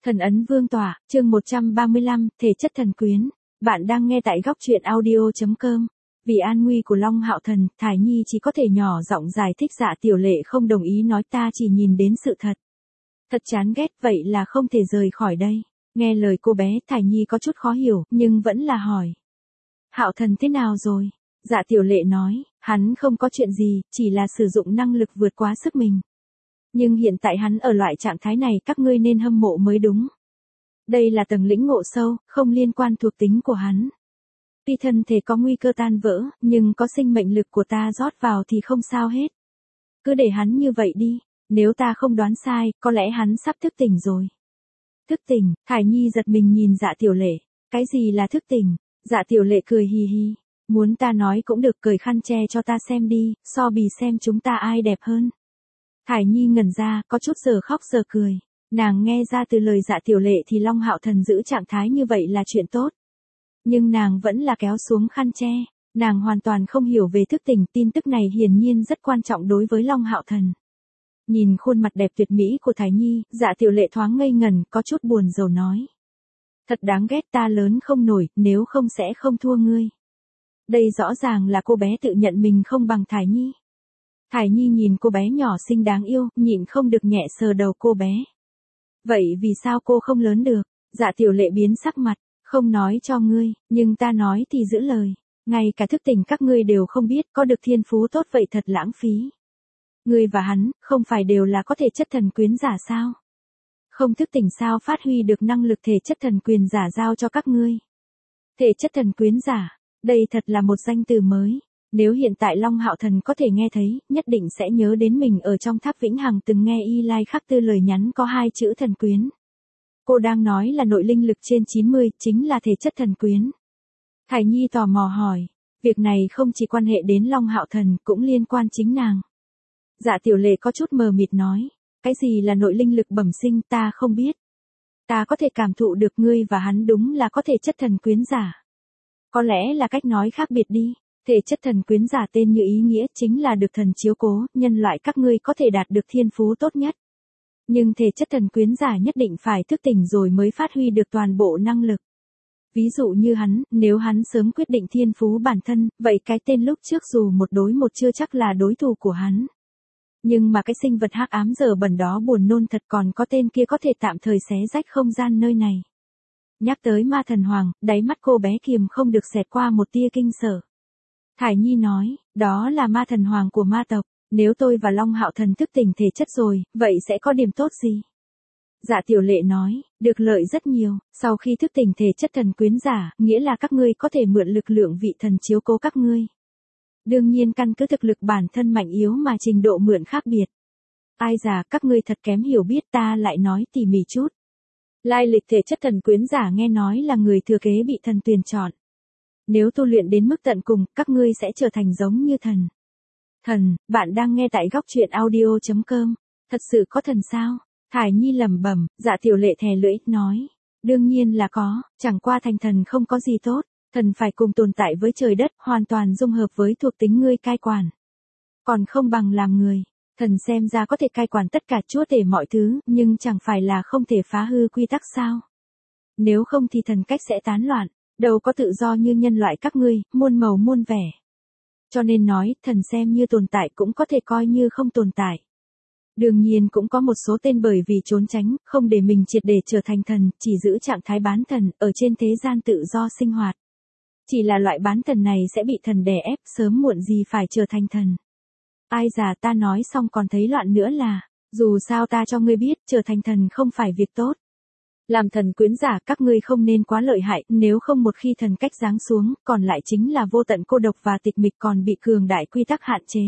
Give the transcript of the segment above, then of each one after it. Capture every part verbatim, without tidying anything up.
Thần ấn vương tỏa, chương một trăm ba mươi lăm, thể chất thần quyến. Bạn đang nghe tại góc truyện audio chấm com. Vì an nguy của Long Hạo Thần, Thải Nhi chỉ có thể nhỏ giọng giải thích. Dạ Tiểu Lệ không đồng ý, nói ta chỉ nhìn đến sự thật. Thật chán ghét, vậy là không thể rời khỏi đây. Nghe lời cô bé, Thải Nhi có chút khó hiểu, nhưng vẫn là hỏi. Hạo Thần thế nào rồi? Dạ Tiểu Lệ nói, hắn không có chuyện gì, chỉ là sử dụng năng lực vượt quá sức mình. Nhưng hiện tại hắn ở loại trạng thái này, các ngươi nên hâm mộ mới đúng. Đây là tầng lĩnh ngộ sâu, không liên quan thuộc tính của hắn. Tuy thân thể có nguy cơ tan vỡ, nhưng có sinh mệnh lực của ta rót vào thì không sao hết. Cứ để hắn như vậy đi, nếu ta không đoán sai, có lẽ hắn sắp thức tỉnh rồi. Thức tỉnh, Thải Nhi giật mình nhìn Dạ Tiểu Lệ. Cái gì là thức tỉnh? Dạ Tiểu Lệ cười hì hì. Muốn ta nói cũng được, cởi khăn che cho ta xem đi, so bì xem chúng ta ai đẹp hơn. Thải Nhi ngẩn ra, có chút giờ khóc giờ cười. Nàng nghe ra từ lời Dạ Tiểu Lệ thì Long Hạo Thần giữ trạng thái như vậy là chuyện tốt. Nhưng nàng vẫn là kéo xuống khăn che. Nàng hoàn toàn không hiểu về thức tỉnh, tin tức này hiển nhiên rất quan trọng đối với Long Hạo Thần. Nhìn khuôn mặt đẹp tuyệt mỹ của Thải Nhi, Dạ Tiểu Lệ thoáng ngây ngần, có chút buồn rầu nói. Thật đáng ghét, ta lớn không nổi, nếu không sẽ không thua ngươi. Đây rõ ràng là cô bé tự nhận mình không bằng Thải Nhi. Thải Nhi nhìn cô bé nhỏ xinh đáng yêu, nhịn không được nhẹ sờ đầu cô bé. Vậy vì sao cô không lớn được? Dạ Tiểu Lệ biến sắc mặt, không nói cho ngươi, nhưng ta nói thì giữ lời. Ngay cả thức tỉnh các ngươi đều không biết, có được thiên phú tốt vậy thật lãng phí. Ngươi và hắn, không phải đều là có thể chất thần quyến giả sao? Không thức tỉnh sao phát huy được năng lực thể chất thần quyền giả giao cho các ngươi? Thể chất thần quyến giả, đây thật là một danh từ mới. Nếu hiện tại Long Hạo Thần có thể nghe thấy, nhất định sẽ nhớ đến mình ở trong tháp Vĩnh Hằng từng nghe Y Lai khắc tư lời nhắn có hai chữ thần quyến. Cô đang nói là nội linh lực trên chín mươi, chính là thể chất thần quyến. Thải Nhi tò mò hỏi, việc này không chỉ quan hệ đến Long Hạo Thần, cũng liên quan chính nàng. Dạ Tiểu Lệ có chút mờ mịt nói, cái gì là nội linh lực bẩm sinh ta không biết. Ta có thể cảm thụ được ngươi và hắn đúng là có thể chất thần quyến giả. Có lẽ là cách nói khác biệt đi. Thể chất thần quyến giả tên như ý nghĩa chính là được thần chiếu cố, nhân loại các ngươi có thể đạt được thiên phú tốt nhất. Nhưng thể chất thần quyến giả nhất định phải thức tỉnh rồi mới phát huy được toàn bộ năng lực. Ví dụ như hắn, nếu hắn sớm quyết định thiên phú bản thân, vậy cái tên lúc trước dù một đối một chưa chắc là đối thủ của hắn. Nhưng mà cái sinh vật hắc ám giờ bẩn đó buồn nôn thật, còn có tên kia có thể tạm thời xé rách không gian nơi này. Nhắc tới ma thần hoàng, đáy mắt cô bé kiềm không được xẹt qua một tia kinh sợ. Thải Nhi nói, đó là ma thần hoàng của ma tộc, nếu tôi và Long Hạo Thần thức tỉnh thể chất rồi, vậy sẽ có điểm tốt gì? Dạ Tiểu Lệ nói, được lợi rất nhiều, sau khi thức tỉnh thể chất thần quyến giả, nghĩa là các ngươi có thể mượn lực lượng vị thần chiếu cố các ngươi. Đương nhiên căn cứ thực lực bản thân mạnh yếu mà trình độ mượn khác biệt. Ai già, các ngươi thật kém hiểu biết, ta lại nói tỉ mỉ chút. Lai lịch thể chất thần quyến giả nghe nói là người thừa kế bị thần tuyển chọn. Nếu tu luyện đến mức tận cùng, các ngươi sẽ trở thành giống như thần. Thần, bạn đang nghe tại góc truyện audio chấm com. Thật sự có thần sao? Thải Nhi lẩm bẩm, Dạ Tiểu Lệ thè lưỡi, nói. Đương nhiên là có, chẳng qua thành thần không có gì tốt. Thần phải cùng tồn tại với trời đất, hoàn toàn dung hợp với thuộc tính ngươi cai quản. Còn không bằng làm người. Thần xem ra có thể cai quản tất cả chúa tể mọi thứ, nhưng chẳng phải là không thể phá hư quy tắc sao? Nếu không thì thần cách sẽ tán loạn. Đâu có tự do như nhân loại các ngươi, muôn màu muôn vẻ. Cho nên nói, thần xem như tồn tại cũng có thể coi như không tồn tại. Đương nhiên cũng có một số tên bởi vì trốn tránh, không để mình triệt để trở thành thần, chỉ giữ trạng thái bán thần, ở trên thế gian tự do sinh hoạt. Chỉ là loại bán thần này sẽ bị thần đè ép, sớm muộn gì phải trở thành thần. Ai già, ta nói xong còn thấy loạn nữa là, dù sao ta cho ngươi biết, trở thành thần không phải việc tốt. Làm thần quyến giả các ngươi không nên quá lợi hại, nếu không một khi thần cách giáng xuống, còn lại chính là vô tận cô độc và tịch mịch, còn bị cường đại quy tắc hạn chế.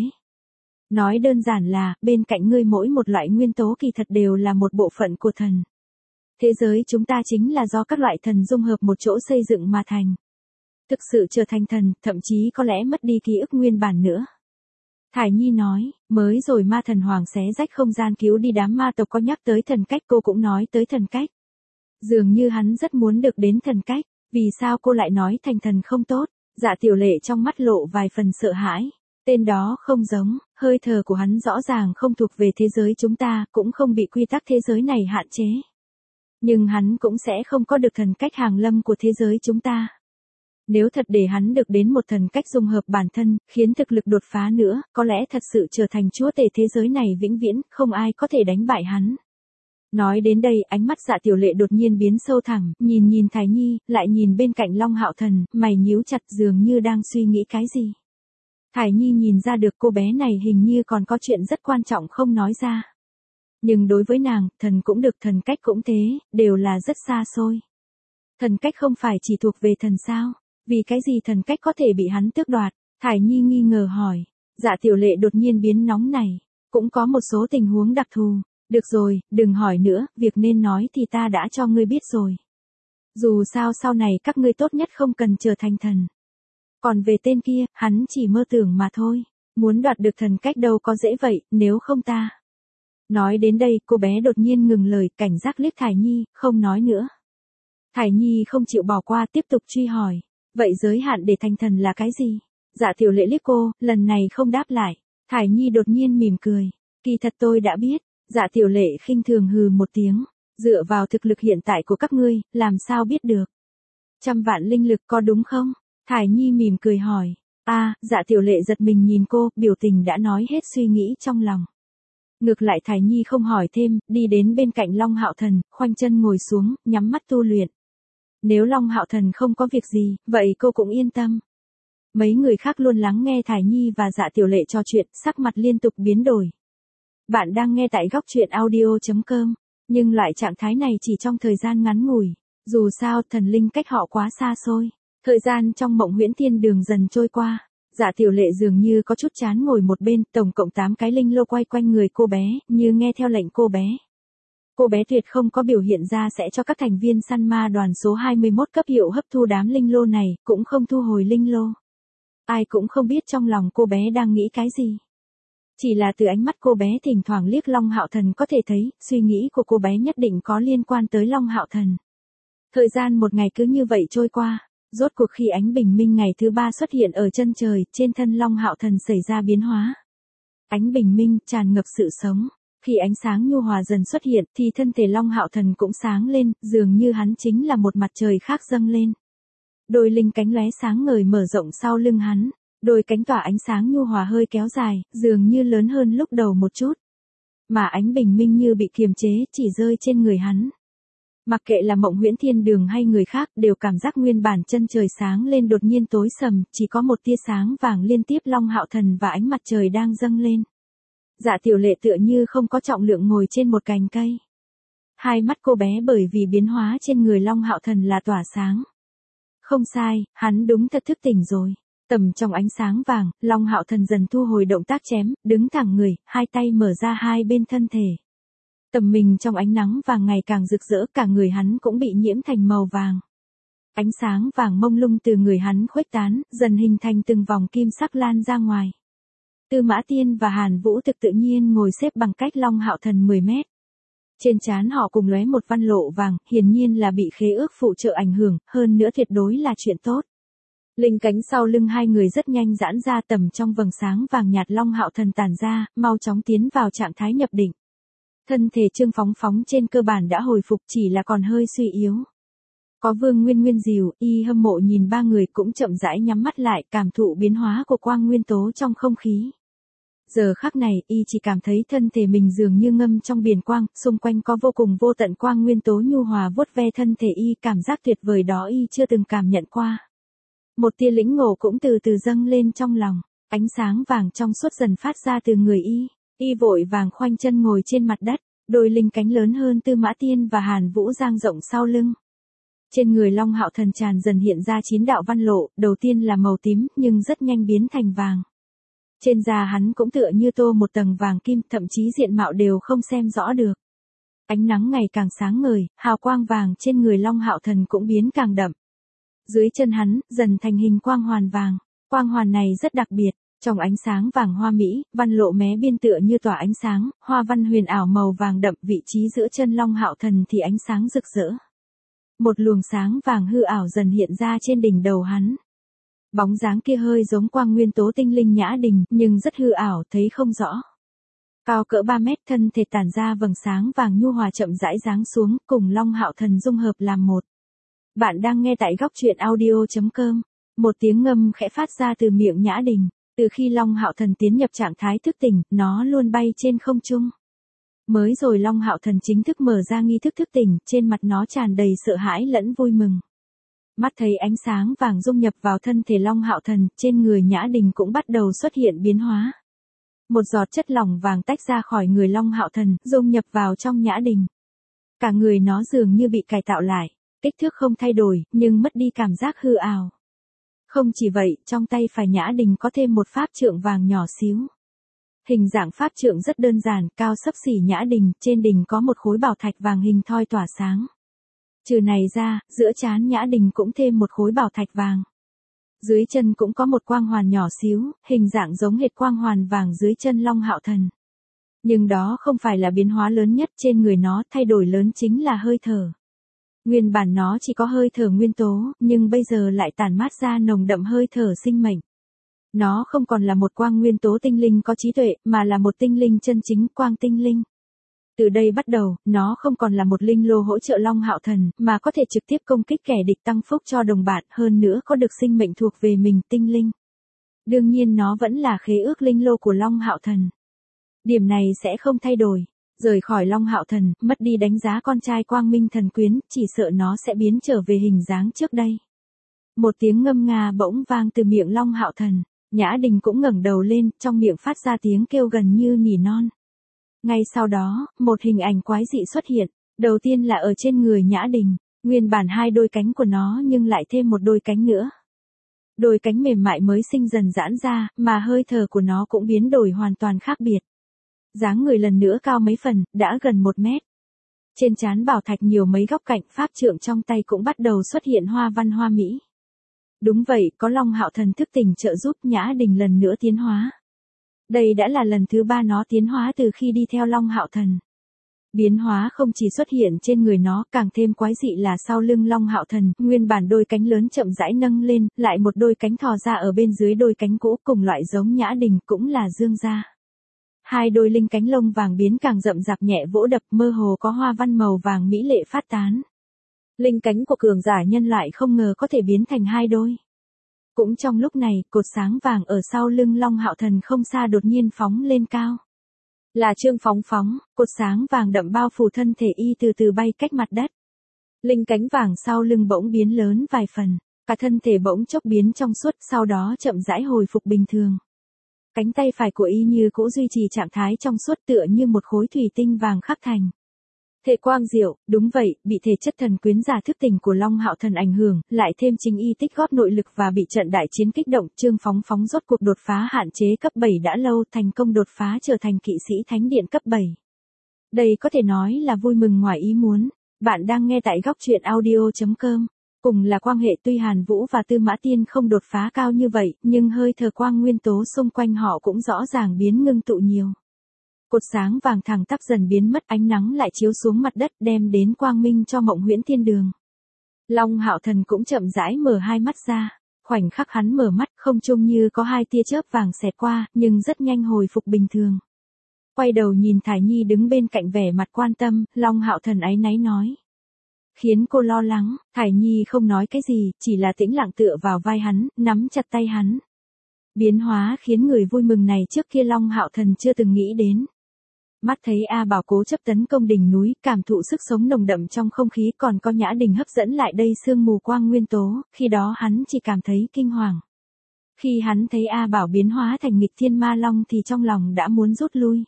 Nói đơn giản là, bên cạnh ngươi mỗi một loại nguyên tố kỳ thật đều là một bộ phận của thần. Thế giới chúng ta chính là do các loại thần dung hợp một chỗ xây dựng mà thành. Thực sự trở thành thần, thậm chí có lẽ mất đi ký ức nguyên bản nữa. Thải Nhi nói, mới rồi ma thần hoàng xé rách không gian cứu đi đám ma tộc có nhắc tới thần cách, cô cũng nói tới thần cách. Dường như hắn rất muốn được đến thần cách, vì sao cô lại nói thành thần không tốt? Dạ Tiểu Lệ trong mắt lộ vài phần sợ hãi. Tên đó không giống, hơi thở của hắn rõ ràng không thuộc về thế giới chúng ta, cũng không bị quy tắc thế giới này hạn chế. Nhưng hắn cũng sẽ không có được thần cách hàng lâm của thế giới chúng ta. Nếu thật để hắn được đến một thần cách dung hợp bản thân, khiến thực lực đột phá nữa, có lẽ thật sự trở thành chúa tể thế giới này vĩnh viễn, không ai có thể đánh bại hắn. Nói đến đây, ánh mắt Dạ Tiểu Lệ đột nhiên biến sâu thẳm, nhìn nhìn Thải Nhi, lại nhìn bên cạnh Long Hạo Thần, mày nhíu chặt dường như đang suy nghĩ cái gì. Thải Nhi nhìn ra được cô bé này hình như còn có chuyện rất quan trọng không nói ra. Nhưng đối với nàng, thần cũng được thần cách cũng thế, đều là rất xa xôi. Thần cách không phải chỉ thuộc về thần sao? Vì cái gì thần cách có thể bị hắn tước đoạt? Thải Nhi nghi ngờ hỏi. Dạ Tiểu Lệ đột nhiên biến nóng này. Cũng có một số tình huống đặc thù. Được rồi, đừng hỏi nữa, việc nên nói thì ta đã cho ngươi biết rồi. Dù sao sau này các ngươi tốt nhất không cần trở thành thần. Còn về tên kia, hắn chỉ mơ tưởng mà thôi. Muốn đoạt được thần cách đâu có dễ vậy, nếu không ta. Nói đến đây, cô bé đột nhiên ngừng lời, cảnh giác liếc Thải Nhi, không nói nữa. Thải Nhi không chịu bỏ qua, tiếp tục truy hỏi. Vậy giới hạn để thành thần là cái gì? Dạ Tiểu Lệ liếc cô, lần này không đáp lại. Thải Nhi đột nhiên mỉm cười. Kỳ thật tôi đã biết. Dạ Tiểu Lệ khinh thường hừ một tiếng. Dựa vào thực lực hiện tại của các ngươi, làm sao biết được? Trăm vạn linh lực có đúng không? Thải Nhi mỉm cười hỏi. À, Dạ Tiểu Lệ giật mình nhìn cô, biểu tình đã nói hết suy nghĩ trong lòng. Ngược lại Thải Nhi không hỏi thêm, đi đến bên cạnh Long Hạo Thần, khoanh chân ngồi xuống, nhắm mắt tu luyện. Nếu Long Hạo Thần không có việc gì, vậy cô cũng yên tâm. Mấy người khác luôn lắng nghe Thải Nhi và Dạ Tiểu Lệ trò chuyện, sắc mặt liên tục biến đổi. Bạn đang nghe tại góc truyện audio chấm com, nhưng loại trạng thái này chỉ trong thời gian ngắn ngủi. Dù sao, thần linh cách họ quá xa xôi. Thời gian trong mộng huyễn thiên đường dần trôi qua. Dạ Tiểu Lệ dường như có chút chán ngồi một bên, tổng cộng tám cái linh lô quay quanh người cô bé, như nghe theo lệnh cô bé. Cô bé tuyệt không có biểu hiện ra sẽ cho các thành viên săn ma đoàn số hai mươi mốt cấp hiệu hấp thu đám linh lô này, cũng không thu hồi linh lô. Ai cũng không biết trong lòng cô bé đang nghĩ cái gì. Chỉ là từ ánh mắt cô bé thỉnh thoảng liếc Long Hạo Thần có thể thấy, suy nghĩ của cô bé nhất định có liên quan tới Long Hạo Thần. Thời gian một ngày cứ như vậy trôi qua. Rốt cuộc khi ánh bình minh ngày thứ ba xuất hiện ở chân trời, trên thân Long Hạo Thần xảy ra biến hóa. Ánh bình minh tràn ngập sự sống. Khi ánh sáng nhu hòa dần xuất hiện, thì thân thể Long Hạo Thần cũng sáng lên, dường như hắn chính là một mặt trời khác dâng lên. Đôi linh cánh lóe sáng ngời mở rộng sau lưng hắn, đôi cánh tỏa ánh sáng nhu hòa hơi kéo dài, dường như lớn hơn lúc đầu một chút. Mà ánh bình minh như bị kiềm chế, chỉ rơi trên người hắn. Mặc kệ là mộng huyễn thiên đường hay người khác, đều cảm giác nguyên bản chân trời sáng lên đột nhiên tối sầm, chỉ có một tia sáng vàng liên tiếp Long Hạo Thần và ánh mặt trời đang dâng lên. Dạ Tiểu Lệ tựa như không có trọng lượng ngồi trên một cành cây. Hai mắt cô bé bởi vì biến hóa trên người Long Hạo Thần là tỏa sáng. Không sai, hắn đúng thật thức tỉnh rồi. Tầm trong ánh sáng vàng, Long Hạo Thần dần thu hồi động tác chém, đứng thẳng người, hai tay mở ra hai bên thân thể. Tầm mình trong ánh nắng vàng ngày càng rực rỡ, cả người hắn cũng bị nhiễm thành màu vàng. Ánh sáng vàng mông lung từ người hắn khuếch tán, dần hình thành từng vòng kim sắc lan ra ngoài. Tư Mã Tiên và Hàn Vũ Thực tự nhiên ngồi xếp bằng cách Long Hạo Thần mười mét. Trên trán họ cùng lóe một văn lộ vàng, hiển nhiên là bị khế ước phụ trợ ảnh hưởng, hơn nữa tuyệt đối là chuyện tốt. Linh cánh sau lưng hai người rất nhanh giãn ra, tầm trong vầng sáng vàng nhạt Long Hạo Thần tản ra, mau chóng tiến vào trạng thái nhập định. Thân thể Trương Phóng Phóng trên cơ bản đã hồi phục, chỉ là còn hơi suy yếu. Có Vương Nguyên Nguyên dìu, y hâm mộ nhìn ba người cũng chậm rãi nhắm mắt lại, cảm thụ biến hóa của quang nguyên tố trong không khí. Giờ khắc này, y chỉ cảm thấy thân thể mình dường như ngâm trong biển quang, xung quanh có vô cùng vô tận quang nguyên tố nhu hòa vuốt ve thân thể y, cảm giác tuyệt vời đó y chưa từng cảm nhận qua. Một tia lĩnh ngộ cũng từ từ dâng lên trong lòng, ánh sáng vàng trong suốt dần phát ra từ người y, y vội vàng khoanh chân ngồi trên mặt đất, đôi linh cánh lớn hơn Tư Mã Tiên và Hàn Vũ dang rộng sau lưng. Trên người Long Hạo Thần tràn dần hiện ra chín đạo văn lộ, đầu tiên là màu tím, nhưng rất nhanh biến thành vàng. Trên da hắn cũng tựa như tô một tầng vàng kim, thậm chí diện mạo đều không xem rõ được. Ánh nắng ngày càng sáng ngời, hào quang vàng trên người Long Hạo Thần cũng biến càng đậm. Dưới chân hắn, dần thành hình quang hoàn vàng. Quang hoàn này rất đặc biệt, trong ánh sáng vàng hoa mỹ, văn lộ mé biên tựa như tỏa ánh sáng, hoa văn huyền ảo màu vàng đậm, vị trí giữa chân Long Hạo Thần thì ánh sáng rực rỡ. Một luồng sáng vàng hư ảo dần hiện ra trên đỉnh đầu hắn. Bóng dáng kia hơi giống quang nguyên tố tinh linh nhã đình, nhưng rất hư ảo, thấy không rõ. Cao cỡ ba mét, thân thể tản ra vầng sáng vàng nhu hòa chậm rãi giáng xuống, cùng Long Hạo Thần dung hợp làm một. Bạn đang nghe tại góc truyện audio.com. Một tiếng ngâm khẽ phát ra từ miệng Nhã Đình. Từ khi Long Hạo Thần tiến nhập trạng thái thức tỉnh, nó luôn bay trên không trung. Mới rồi Long Hạo Thần chính thức mở ra nghi thức thức tỉnh, trên mặt nó tràn đầy sợ hãi lẫn vui mừng. Mắt thấy ánh sáng vàng dung nhập vào thân thể Long Hạo Thần, trên người Nhã Đình cũng bắt đầu xuất hiện biến hóa. Một giọt chất lỏng vàng tách ra khỏi người Long Hạo Thần, dung nhập vào trong Nhã Đình. Cả người nó dường như bị cải tạo lại, kích thước không thay đổi, nhưng mất đi cảm giác hư ảo. Không chỉ vậy, trong tay phải Nhã Đình có thêm một pháp trượng vàng nhỏ xíu. Hình dạng pháp trượng rất đơn giản, cao xấp xỉ Nhã Đình, trên đỉnh có một khối bảo thạch vàng hình thoi tỏa sáng. Trừ này ra, giữa trán Nhã Đình cũng thêm một khối bảo thạch vàng. Dưới chân cũng có một quang hoàn nhỏ xíu, hình dạng giống hệt quang hoàn vàng dưới chân Long Hạo Thần. Nhưng đó không phải là biến hóa lớn nhất, trên người nó thay đổi lớn chính là hơi thở. Nguyên bản nó chỉ có hơi thở nguyên tố, nhưng bây giờ lại tản mát ra nồng đậm hơi thở sinh mệnh. Nó không còn là một quang nguyên tố tinh linh có trí tuệ, mà là một tinh linh chân chính, quang tinh linh. Từ đây bắt đầu, nó không còn là một linh lô hỗ trợ Long Hạo Thần, mà có thể trực tiếp công kích kẻ địch tăng phúc cho đồng bạn, hơn nữa có được sinh mệnh thuộc về mình, tinh linh. Đương nhiên nó vẫn là khế ước linh lô của Long Hạo Thần. Điểm này sẽ không thay đổi. Rời khỏi Long Hạo Thần, mất đi đánh giá con trai Quang Minh Thần Quyến, chỉ sợ nó sẽ biến trở về hình dáng trước đây. Một tiếng ngâm nga bỗng vang từ miệng Long Hạo Thần, Nhã Đình cũng ngẩng đầu lên, trong miệng phát ra tiếng kêu gần như nỉ non. Ngay sau đó, một hình ảnh quái dị xuất hiện, đầu tiên là ở trên người Nhã Đình, nguyên bản hai đôi cánh của nó nhưng lại thêm một đôi cánh nữa. Đôi cánh mềm mại mới sinh dần giãn ra, mà hơi thở của nó cũng biến đổi hoàn toàn khác biệt. Dáng người lần nữa cao mấy phần, đã gần một mét. Trên trán bảo thạch nhiều mấy góc cạnh, pháp trượng trong tay cũng bắt đầu xuất hiện hoa văn hoa mỹ. Đúng vậy, có Long Hạo Thần thức tỉnh trợ giúp, Nhã Đình lần nữa tiến hóa. Đây đã là lần thứ ba nó tiến hóa từ khi đi theo Long Hạo Thần. Biến hóa không chỉ xuất hiện trên người nó, càng thêm quái dị là sau lưng Long Hạo Thần, nguyên bản đôi cánh lớn chậm rãi nâng lên, lại một đôi cánh thò ra ở bên dưới đôi cánh cũ, cùng loại giống Nhã Đình, cũng là dương ra. Hai đôi linh cánh lông vàng biến càng rậm rạp nhẹ vỗ đập, mơ hồ có hoa văn màu vàng mỹ lệ phát tán. Linh cánh của cường giả nhân loại không ngờ có thể biến thành hai đôi. Cũng trong lúc này, cột sáng vàng ở sau lưng Long Hạo Thần không xa đột nhiên phóng lên cao. Là Trương Phóng Phóng, cột sáng vàng đậm bao phủ thân thể y từ từ bay cách mặt đất. Linh cánh vàng sau lưng bỗng biến lớn vài phần, cả thân thể bỗng chốc biến trong suốt, sau đó chậm rãi hồi phục bình thường. Cánh tay phải của y như cũ duy trì trạng thái trong suốt, tựa như một khối thủy tinh vàng khắc thành. Thể quang diệu, đúng vậy, bị thể chất thần quyến giả thức tỉnh của Long Hạo Thần ảnh hưởng, lại thêm chính y tích góp nội lực và bị trận đại chiến kích động, Trương Phóng Phóng rốt cuộc đột phá hạn chế cấp bảy đã lâu, thành công đột phá trở thành kỵ sĩ thánh điện cấp bảy. Đây có thể nói là vui mừng ngoài ý muốn. Bạn đang nghe tại góc truyện audio.com. Cùng là quang hệ, tuy Hàn Vũ và Tư Mã Tiên không đột phá cao như vậy, nhưng hơi thở quang nguyên tố xung quanh họ cũng rõ ràng biến ngưng tụ nhiều. Cột sáng vàng thẳng tắp dần biến mất, ánh nắng lại chiếu xuống mặt đất, đem đến quang minh cho Mộng Huyễn Thiên Đường. Long Hạo Thần cũng chậm rãi mở hai mắt ra, khoảnh khắc hắn mở mắt, không trung như có hai tia chớp vàng xẹt qua, nhưng rất nhanh hồi phục bình thường. Quay đầu nhìn Thải Nhi đứng bên cạnh vẻ mặt quan tâm, Long Hạo Thần áy náy nói. Khiến cô lo lắng, Thải Nhi không nói cái gì, chỉ là tĩnh lặng tựa vào vai hắn, nắm chặt tay hắn. Biến hóa khiến người vui mừng này trước kia Long Hạo Thần chưa từng nghĩ đến. Mắt thấy A Bảo cố chấp tấn công đỉnh núi, cảm thụ sức sống nồng đậm trong không khí, còn có Nhã Đình hấp dẫn lại đây sương mù quang nguyên tố, khi đó hắn chỉ cảm thấy kinh hoàng. Khi hắn thấy A Bảo biến hóa thành nghịch thiên ma long thì trong lòng đã muốn rút lui.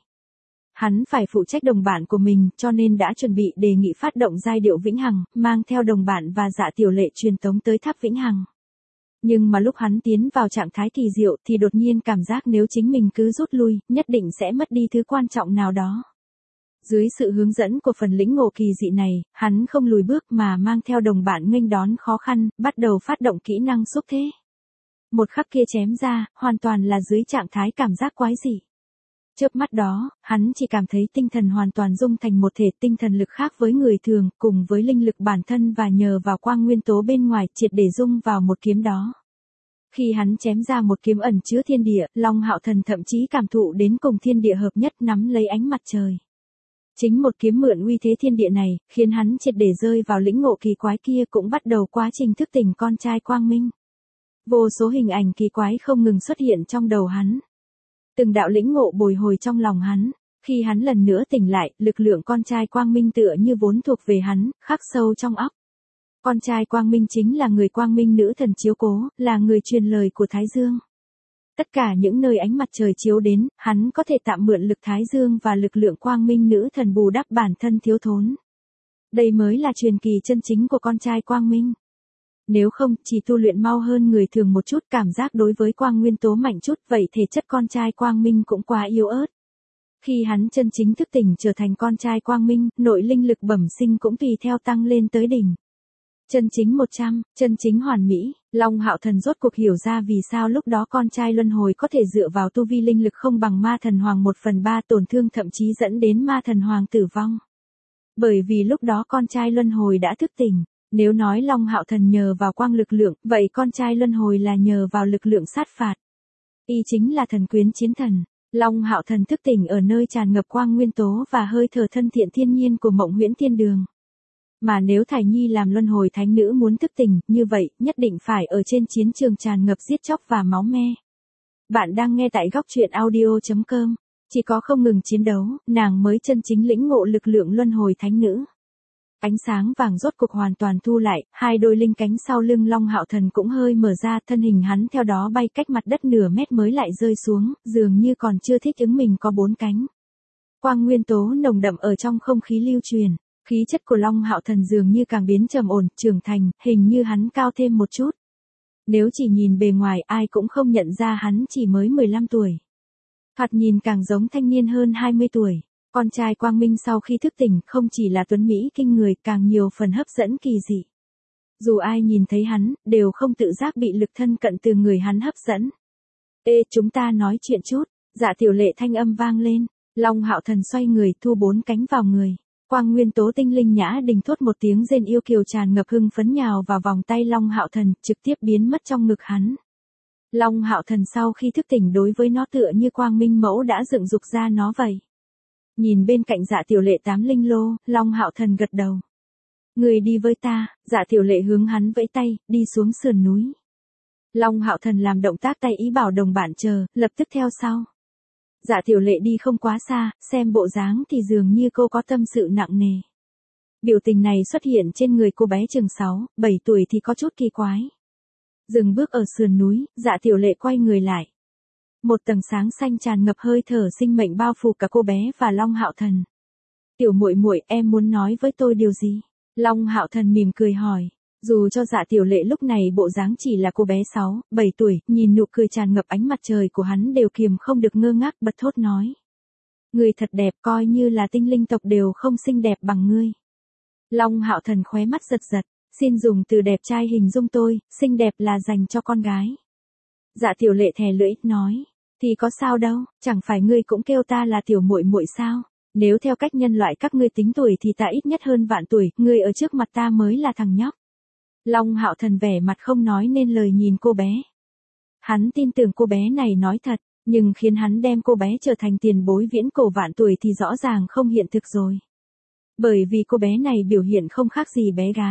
Hắn phải phụ trách đồng bạn của mình, cho nên đã chuẩn bị đề nghị phát động giai điệu Vĩnh Hằng, mang theo đồng bạn và Dạ Tiểu Lệ truyền tống tới tháp Vĩnh Hằng. Nhưng mà lúc hắn tiến vào trạng thái kỳ diệu thì đột nhiên cảm giác nếu chính mình cứ rút lui, nhất định sẽ mất đi thứ quan trọng nào đó. Dưới sự hướng dẫn của phần lĩnh ngộ kỳ dị này, hắn không lùi bước mà mang theo đồng bạn nghênh đón khó khăn, bắt đầu phát động kỹ năng xúc thế. Một khắc kia chém ra, hoàn toàn là dưới trạng thái cảm giác quái dị. Chớp mắt đó, hắn chỉ cảm thấy tinh thần hoàn toàn dung thành một thể, tinh thần lực khác với người thường, cùng với linh lực bản thân và nhờ vào quang nguyên tố bên ngoài triệt để dung vào một kiếm đó. Khi hắn chém ra một kiếm ẩn chứa thiên địa, Long Hạo Thần thậm chí cảm thụ đến cùng thiên địa hợp nhất nắm lấy ánh mặt trời. Chính một kiếm mượn uy thế thiên địa này, khiến hắn triệt để rơi vào lĩnh ngộ kỳ quái kia, cũng bắt đầu quá trình thức tỉnh con trai quang minh. Vô số hình ảnh kỳ quái không ngừng xuất hiện trong đầu hắn. Từng đạo lĩnh ngộ bồi hồi trong lòng hắn. Khi hắn lần nữa tỉnh lại, lực lượng con trai quang minh tựa như vốn thuộc về hắn, khắc sâu trong óc. Con trai quang minh chính là người quang minh nữ thần chiếu cố, là người truyền lời của Thái Dương. Tất cả những nơi ánh mặt trời chiếu đến, hắn có thể tạm mượn lực Thái Dương và lực lượng quang minh nữ thần bù đắp bản thân thiếu thốn. Đây mới là truyền kỳ chân chính của con trai quang minh. Nếu không, chỉ tu luyện mau hơn người thường một chút, cảm giác đối với quang nguyên tố mạnh chút, vậy thể chất con trai quang minh cũng quá yếu ớt. Khi hắn chân chính thức tỉnh trở thành con trai quang minh, nội linh lực bẩm sinh cũng tùy theo tăng lên tới đỉnh. Chân chính một trăm, chân chính hoàn mỹ, Long Hạo Thần rốt cuộc hiểu ra vì sao lúc đó con trai luân hồi có thể dựa vào tu vi linh lực không bằng ma thần hoàng một phần ba tổn thương, thậm chí dẫn đến ma thần hoàng tử vong. Bởi vì lúc đó con trai luân hồi đã thức tỉnh. Nếu nói Long Hạo Thần nhờ vào quang lực lượng, vậy con trai luân hồi là nhờ vào lực lượng sát phạt. Y chính là thần quyến chiến thần. Long Hạo Thần thức tỉnh ở nơi tràn ngập quang nguyên tố và hơi thở thân thiện thiên nhiên của Mộng Huyễn Thiên Đường. Mà nếu Thải Nhi làm luân hồi thánh nữ muốn thức tỉnh, như vậy, nhất định phải ở trên chiến trường tràn ngập giết chóc và máu me. Bạn đang nghe tại góc truyện audio chấm com. Chỉ có không ngừng chiến đấu, nàng mới chân chính lĩnh ngộ lực lượng luân hồi thánh nữ. Ánh sáng vàng rốt cục hoàn toàn thu lại, hai đôi linh cánh sau lưng Long Hạo Thần cũng hơi mở ra, thân hình hắn theo đó bay cách mặt đất nửa mét mới lại rơi xuống, dường như còn chưa thích ứng mình có bốn cánh. Quang nguyên tố nồng đậm ở trong không khí lưu truyền, khí chất của Long Hạo Thần dường như càng biến trầm ổn, trưởng thành, hình như hắn cao thêm một chút. Nếu chỉ nhìn bề ngoài ai cũng không nhận ra hắn chỉ mới mười lăm tuổi. Thoạt nhìn càng giống thanh niên hơn hai mươi tuổi. Con trai quang minh sau khi thức tỉnh không chỉ là tuấn mỹ kinh người, càng nhiều phần hấp dẫn kỳ dị. Dù ai nhìn thấy hắn, đều không tự giác bị lực thân cận từ người hắn hấp dẫn. Ê, chúng ta nói chuyện chút. Dạ Tiểu Lệ thanh âm vang lên. Long Hạo Thần xoay người, thu bốn cánh vào người. Quang nguyên tố tinh linh nhã đình thốt một tiếng rên yêu kiều tràn ngập hưng phấn nhào vào vòng tay Long Hạo Thần, trực tiếp biến mất trong ngực hắn. Long Hạo Thần sau khi thức tỉnh đối với nó tựa như quang minh mẫu đã dựng dục ra nó vậy. Nhìn bên cạnh Dạ Tiểu Lệ tám linh lô, Long Hạo Thần gật đầu. Người đi với ta. Dạ Tiểu Lệ hướng hắn vẫy tay, đi xuống sườn núi. Long Hạo Thần làm động tác tay ý bảo đồng bạn chờ, lập tức theo sau. Dạ Tiểu Lệ đi không quá xa, xem bộ dáng thì dường như cô có tâm sự nặng nề. Biểu tình này xuất hiện trên người cô bé chừng sáu, bảy tuổi thì có chút kỳ quái. Dừng bước ở sườn núi, Dạ Tiểu Lệ quay người lại. Một tầng sáng xanh tràn ngập hơi thở sinh mệnh bao phủ cả cô bé và Long Hạo Thần. Tiểu muội muội, em muốn nói với tôi điều gì? Long Hạo Thần mỉm cười hỏi. Dù cho Dạ Tiểu Lệ lúc này bộ dáng chỉ là cô bé sáu, bảy tuổi, nhìn nụ cười tràn ngập ánh mặt trời của hắn đều kiềm không được ngơ ngác bật thốt nói. Người thật đẹp, coi như là tinh linh tộc đều không xinh đẹp bằng ngươi. Long Hạo Thần khóe mắt giật giật, xin dùng từ đẹp trai hình dung tôi, xinh đẹp là dành cho con gái. Dạ Tiểu Lệ thè lưỡi, nói, thì có sao đâu, chẳng phải ngươi cũng kêu ta là tiểu muội muội sao? Nếu theo cách nhân loại các ngươi tính tuổi thì ta ít nhất hơn vạn tuổi, ngươi ở trước mặt ta mới là thằng nhóc. Long Hạo Thần vẻ mặt không nói nên lời nhìn cô bé. Hắn tin tưởng cô bé này nói thật, nhưng khiến hắn đem cô bé trở thành tiền bối viễn cổ vạn tuổi thì rõ ràng không hiện thực rồi. Bởi vì cô bé này biểu hiện không khác gì bé gái.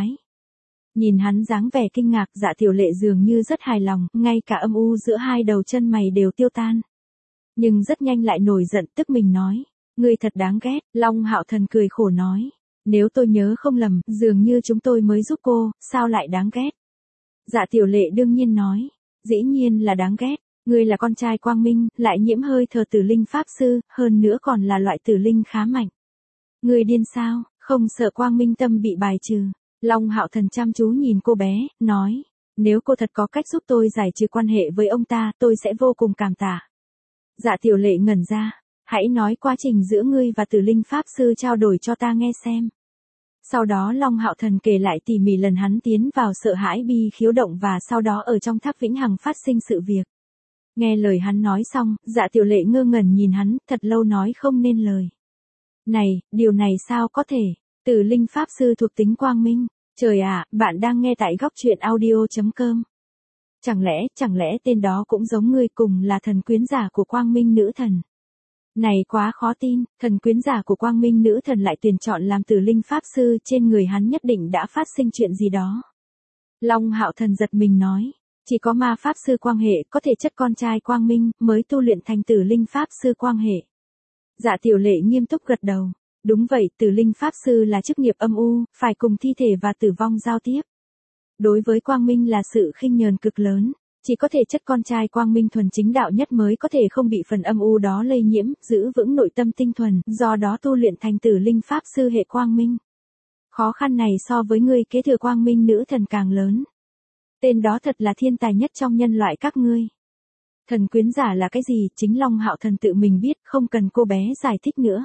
Nhìn hắn dáng vẻ kinh ngạc, Dạ Tiểu Lệ dường như rất hài lòng, ngay cả âm u giữa hai đầu chân mày đều tiêu tan. Nhưng rất nhanh lại nổi giận, tức mình nói, ngươi thật đáng ghét. Long Hạo Thần cười khổ nói, nếu tôi nhớ không lầm, dường như chúng tôi mới giúp cô, sao lại đáng ghét? Dạ Tiểu Lệ đương nhiên nói, dĩ nhiên là đáng ghét, ngươi là con trai quang minh, lại nhiễm hơi thở tử linh pháp sư, hơn nữa còn là loại tử linh khá mạnh. Ngươi điên sao, không sợ quang minh tâm bị bài trừ? Long Hạo Thần chăm chú nhìn cô bé, nói, nếu cô thật có cách giúp tôi giải trừ quan hệ với ông ta, tôi sẽ vô cùng cảm tạ. Dạ Tiểu Lệ ngẩn ra, hãy nói quá trình giữa ngươi và tử linh pháp sư trao đổi cho ta nghe xem. Sau đó Long Hạo Thần kể lại tỉ mỉ lần hắn tiến vào sợ hãi bi khiếu động và sau đó ở trong tháp vĩnh hằng phát sinh sự việc. Nghe lời hắn nói xong, Dạ Tiểu Lệ ngơ ngẩn nhìn hắn, thật lâu nói không nên lời. Này, điều này sao có thể? Tử linh pháp sư thuộc tính quang minh. Trời ạ, à, bạn đang nghe tại góc truyện audio chấm com. Chẳng lẽ, chẳng lẽ tên đó cũng giống ngươi cùng là thần quyến giả của quang minh nữ thần? Này quá khó tin, thần quyến giả của quang minh nữ thần lại tuyển chọn làm tử linh pháp sư, trên người hắn nhất định đã phát sinh chuyện gì đó. Long Hạo Thần giật mình nói, chỉ có ma pháp sư quang hệ có thể chất con trai quang minh mới tu luyện thành tử linh pháp sư quang hệ. Dạ Tiểu Lệ nghiêm túc gật đầu, đúng vậy, tử linh pháp sư là chức nghiệp âm u, phải cùng thi thể và tử vong giao tiếp. Đối với quang minh là sự khinh nhờn cực lớn, chỉ có thể chất con trai quang minh thuần chính đạo nhất mới có thể không bị phần âm u đó lây nhiễm, giữ vững nội tâm tinh thuần, do đó tu luyện thành tử linh pháp sư hệ quang minh. Khó khăn này so với ngươi kế thừa quang minh nữ thần càng lớn. Tên đó thật là thiên tài nhất trong nhân loại các ngươi. Thần quyến giả là cái gì, chính Long Hạo Thần tự mình biết, không cần cô bé giải thích nữa.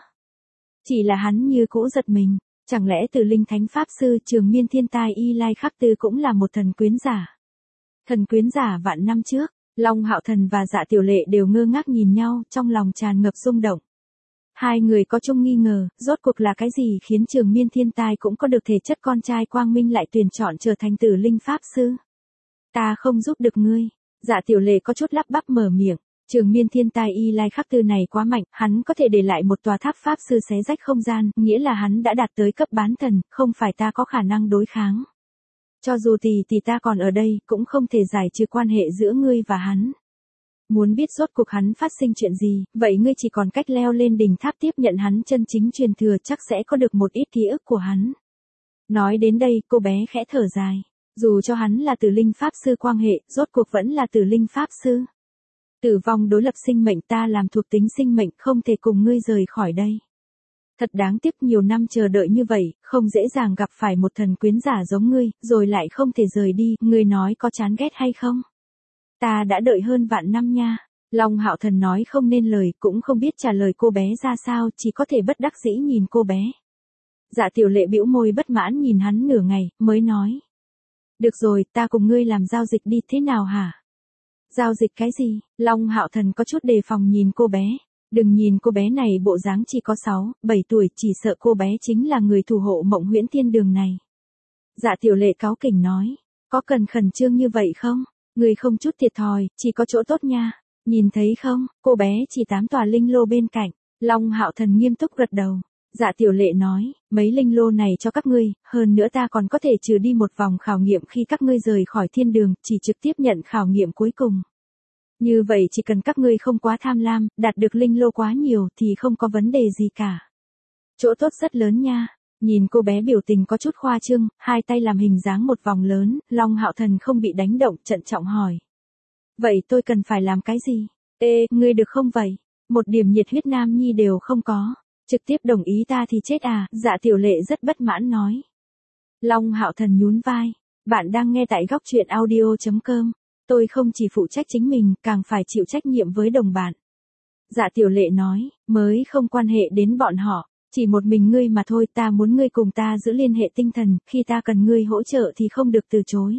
Chỉ là hắn như cũ giật mình, chẳng lẽ Tử Linh Thánh Pháp Sư Trường Miên Thiên Tai Y Lai Khắc Tư cũng là một thần quyến giả? Thần quyến giả vạn năm trước, Long Hạo Thần và Dạ Tiểu Lệ đều ngơ ngác nhìn nhau, trong lòng tràn ngập rung động. Hai người có chung nghi ngờ, rốt cuộc là cái gì khiến Trường Miên Thiên Tai cũng có được thể chất con trai quang minh lại tuyển chọn trở thành Tử Linh Pháp Sư? Ta không giúp được ngươi. Dạ Tiểu Lệ có chút lắp bắp mở miệng. Trường Miên Thiên Tai Y Lai Khắc Tư này quá mạnh, hắn có thể để lại một tòa tháp pháp sư xé rách không gian, nghĩa là hắn đã đạt tới cấp bán thần, không phải ta có khả năng đối kháng. Cho dù tỷ tỷ ta còn ở đây, cũng không thể giải trừ quan hệ giữa ngươi và hắn. Muốn biết rốt cuộc hắn phát sinh chuyện gì, vậy ngươi chỉ còn cách leo lên đỉnh tháp tiếp nhận hắn chân chính truyền thừa, chắc sẽ có được một ít ký ức của hắn. Nói đến đây, cô bé khẽ thở dài. Dù cho hắn là tử linh pháp sư quang hệ, rốt cuộc vẫn là tử linh pháp sư. Tử vong đối lập sinh mệnh, ta làm thuộc tính sinh mệnh, không thể cùng ngươi rời khỏi đây. Thật đáng tiếc, nhiều năm chờ đợi như vậy, không dễ dàng gặp phải một thần quyến giả giống ngươi, rồi lại không thể rời đi, ngươi nói có chán ghét hay không? Ta đã đợi hơn vạn năm nha. Long Hạo Thần nói không nên lời, cũng không biết trả lời cô bé ra sao, chỉ có thể bất đắc dĩ nhìn cô bé. Dạ Tiểu Lệ bĩu môi bất mãn nhìn hắn nửa ngày, mới nói. Được rồi, ta cùng ngươi làm giao dịch đi, thế nào hả? Giao dịch cái gì? Long Hạo Thần có chút đề phòng nhìn cô bé. Đừng nhìn cô bé này bộ dáng chỉ có sáu, bảy tuổi, chỉ sợ cô bé chính là người thủ hộ Mộng Huyễn Thiên Đường này. Dạ Tiểu Lệ cáu kỉnh nói, có cần khẩn trương như vậy không? Người không chút thiệt thòi, chỉ có chỗ tốt nha. Nhìn thấy không, cô bé chỉ tám tòa linh lô bên cạnh. Long Hạo Thần nghiêm túc gật đầu. Dạ Tiểu Lệ nói, mấy linh lô này cho các ngươi, hơn nữa ta còn có thể trừ đi một vòng khảo nghiệm khi các ngươi rời khỏi thiên đường, chỉ trực tiếp nhận khảo nghiệm cuối cùng. Như vậy chỉ cần các ngươi không quá tham lam, đạt được linh lô quá nhiều thì không có vấn đề gì cả. Chỗ tốt rất lớn nha. Nhìn cô bé biểu tình có chút khoa trương, hai tay làm hình dáng một vòng lớn, Long Hạo Thần không bị đánh động, trân trọng hỏi. Vậy tôi cần phải làm cái gì? Ê, ngươi được không vậy? Một điểm nhiệt huyết nam nhi đều không có. Trực tiếp đồng ý ta thì chết à? Dạ Tiểu Lệ rất bất mãn nói. Long Hạo Thần nhún vai. Bạn đang nghe tại góc truyện audio chấm com. Tôi không chỉ phụ trách chính mình, càng phải chịu trách nhiệm với đồng bạn. Dạ Tiểu Lệ nói, mới không quan hệ đến bọn họ. Chỉ một mình ngươi mà thôi, ta muốn ngươi cùng ta giữ liên hệ tinh thần, khi ta cần ngươi hỗ trợ thì không được từ chối.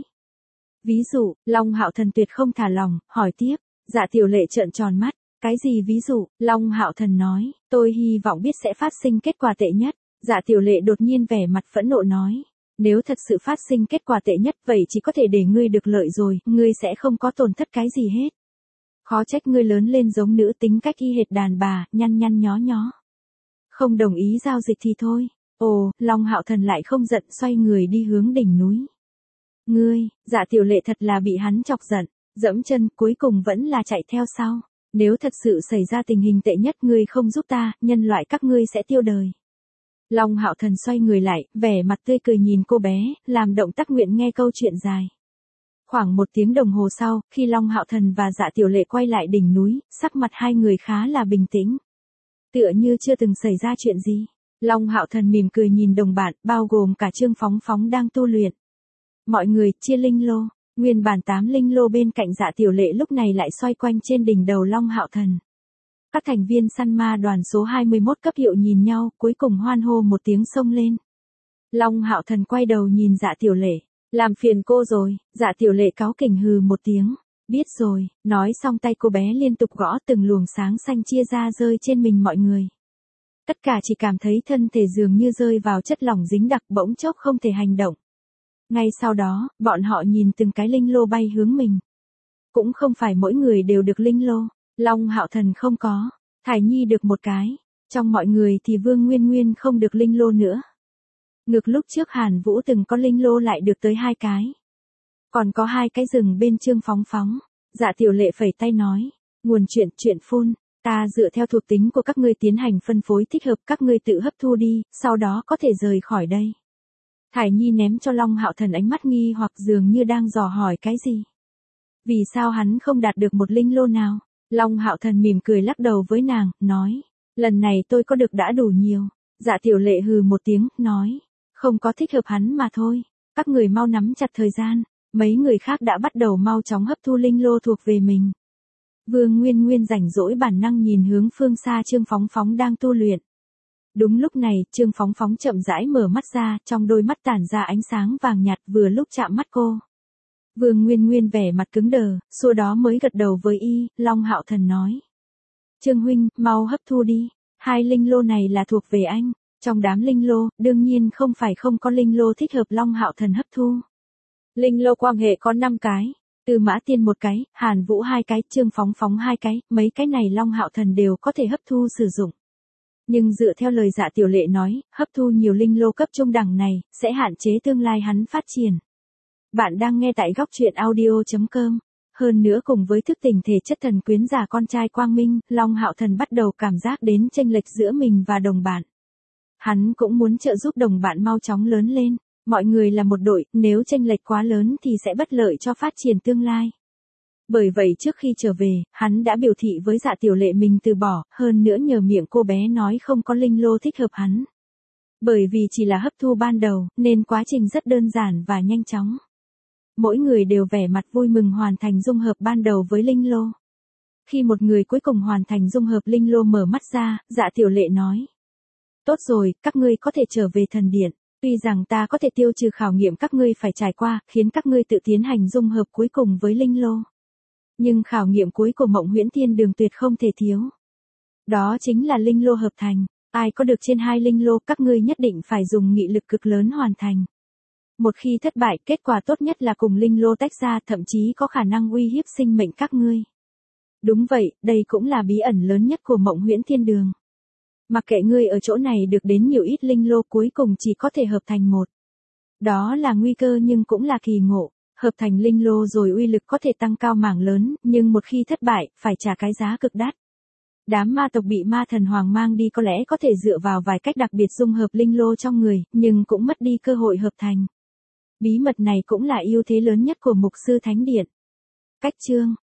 Ví dụ, Long Hạo Thần tuyệt không thả lòng, hỏi tiếp. Dạ Tiểu Lệ trợn tròn mắt. Cái gì ví dụ? Long Hạo Thần nói, tôi hy vọng biết sẽ phát sinh kết quả tệ nhất. Dạ Tiểu Lệ đột nhiên vẻ mặt phẫn nộ nói, nếu thật sự phát sinh kết quả tệ nhất vậy chỉ có thể để ngươi được lợi rồi, ngươi sẽ không có tổn thất cái gì hết. Khó trách ngươi lớn lên giống nữ, tính cách y hệt đàn bà, nhăn nhăn nhó nhó. Không đồng ý giao dịch thì thôi. Ồ, Long Hạo Thần lại không giận, xoay người đi hướng đỉnh núi. Ngươi, Dạ Tiểu Lệ thật là bị hắn chọc giận, dẫm chân, cuối cùng vẫn là chạy theo sau. Nếu thật sự xảy ra tình hình tệ nhất, ngươi không giúp ta, nhân loại các ngươi sẽ tiêu đời. Long Hạo Thần xoay người lại, vẻ mặt tươi cười nhìn cô bé, làm động tác nguyện nghe câu chuyện dài. Khoảng một tiếng đồng hồ sau, khi Long Hạo Thần và Dạ Tiểu Lệ quay lại đỉnh núi, sắc mặt hai người khá là bình tĩnh. Tựa như chưa từng xảy ra chuyện gì. Long Hạo Thần mỉm cười nhìn đồng bạn, bao gồm cả Trương Phóng Phóng đang tu luyện. Mọi người, chia linh lô. Nguyên bản tám linh lô bên cạnh Dạ Tiểu Lệ lúc này lại xoay quanh trên đỉnh đầu Long Hạo Thần. Các thành viên săn ma đoàn số hai mươi mốt cấp hiệu nhìn nhau, cuối cùng hoan hô một tiếng xông lên. Long Hạo Thần quay đầu nhìn Dạ Tiểu Lệ. Làm phiền cô rồi. Dạ Tiểu Lệ cáu kỉnh hừ một tiếng. Biết rồi. Nói xong tay cô bé liên tục gõ từng luồng sáng xanh chia ra rơi trên mình mọi người. Tất cả chỉ cảm thấy thân thể dường như rơi vào chất lỏng dính đặc, bỗng chốc không thể hành động. Ngay sau đó, bọn họ nhìn từng cái linh lô bay hướng mình. Cũng không phải mỗi người đều được linh lô, Long Hạo Thần không có, Thải Nhi được một cái, trong mọi người thì Vương Nguyên Nguyên không được linh lô nữa. Ngược lúc trước Hàn Vũ từng có linh lô lại được tới hai cái. Còn có hai cái rừng bên Trương Phóng Phóng. Dạ Tiểu Lệ phẩy tay nói, nguồn chuyện, chuyện phun, ta dựa theo thuộc tính của các ngươi tiến hành phân phối thích hợp, các ngươi tự hấp thu đi, sau đó có thể rời khỏi đây. Thải Nhi ném cho Long Hạo Thần ánh mắt nghi hoặc dường như đang dò hỏi cái gì. Vì sao hắn không đạt được một linh lô nào? Long Hạo Thần mỉm cười lắc đầu với nàng, nói, lần này tôi có được đã đủ nhiều. Dạ Tiểu Lệ hừ một tiếng, nói, không có thích hợp hắn mà thôi, các người mau nắm chặt thời gian. Mấy người khác đã bắt đầu mau chóng hấp thu linh lô thuộc về mình. Vương Nguyên Nguyên rảnh rỗi bản năng nhìn hướng phương xa Trương Phóng Phóng đang tu luyện. Đúng lúc này, Trương Phóng Phóng chậm rãi mở mắt ra, trong đôi mắt tản ra ánh sáng vàng nhạt vừa lúc chạm mắt cô. Vương Nguyên Nguyên vẻ mặt cứng đờ, sau đó mới gật đầu với y, Long Hạo Thần nói. Trương huynh, mau hấp thu đi, hai linh lô này là thuộc về anh, trong đám linh lô, đương nhiên không phải không có linh lô thích hợp Long Hạo Thần hấp thu. Linh lô quang hệ có năm cái, Tư Mã Tiên một cái, Hàn Vũ hai cái, Trương Phóng Phóng hai cái, mấy cái này Long Hạo Thần đều có thể hấp thu sử dụng. Nhưng dựa theo lời Dạ Tiểu Lệ nói, hấp thu nhiều linh lô cấp trung đẳng này, sẽ hạn chế tương lai hắn phát triển. Bạn đang nghe tại góc truyện audio chấm com. Hơn nữa cùng với thức tỉnh thể chất thần quyến giả con trai Quang Minh, Long Hạo Thần bắt đầu cảm giác đến chênh lệch giữa mình và đồng bạn. Hắn cũng muốn trợ giúp đồng bạn mau chóng lớn lên. Mọi người là một đội, nếu chênh lệch quá lớn thì sẽ bất lợi cho phát triển tương lai. Bởi vậy trước khi trở về, hắn đã biểu thị với Dạ Tiểu Lệ mình từ bỏ, hơn nữa nhờ miệng cô bé nói không có linh lô thích hợp hắn. Bởi vì chỉ là hấp thu ban đầu, nên quá trình rất đơn giản và nhanh chóng. Mỗi người đều vẻ mặt vui mừng hoàn thành dung hợp ban đầu với linh lô. Khi một người cuối cùng hoàn thành dung hợp linh lô mở mắt ra, Dạ Tiểu Lệ nói. Tốt rồi, các ngươi có thể trở về thần điện. Tuy rằng ta có thể tiêu trừ khảo nghiệm các ngươi phải trải qua, khiến các ngươi tự tiến hành dung hợp cuối cùng với linh lô. Nhưng khảo nghiệm cuối của Mộng Huyễn Thiên Đường tuyệt không thể thiếu. Đó chính là linh lô hợp thành. Ai có được trên hai linh lô các ngươi nhất định phải dùng nghị lực cực lớn hoàn thành. Một khi thất bại, kết quả tốt nhất là cùng linh lô tách ra, thậm chí có khả năng uy hiếp sinh mệnh các ngươi. Đúng vậy, đây cũng là bí ẩn lớn nhất của Mộng Huyễn Thiên Đường. Mặc kệ ngươi ở chỗ này được đến nhiều ít linh lô cuối cùng chỉ có thể hợp thành một. Đó là nguy cơ nhưng cũng là kỳ ngộ, hợp thành linh lô rồi uy lực có thể tăng cao mảng lớn, nhưng một khi thất bại, phải trả cái giá cực đắt. Đám ma tộc bị ma thần hoàng mang đi có lẽ có thể dựa vào vài cách đặc biệt dung hợp linh lô trong người, nhưng cũng mất đi cơ hội hợp thành. Bí mật này cũng là ưu thế lớn nhất của Mục Sư Thánh Điện. Cách chương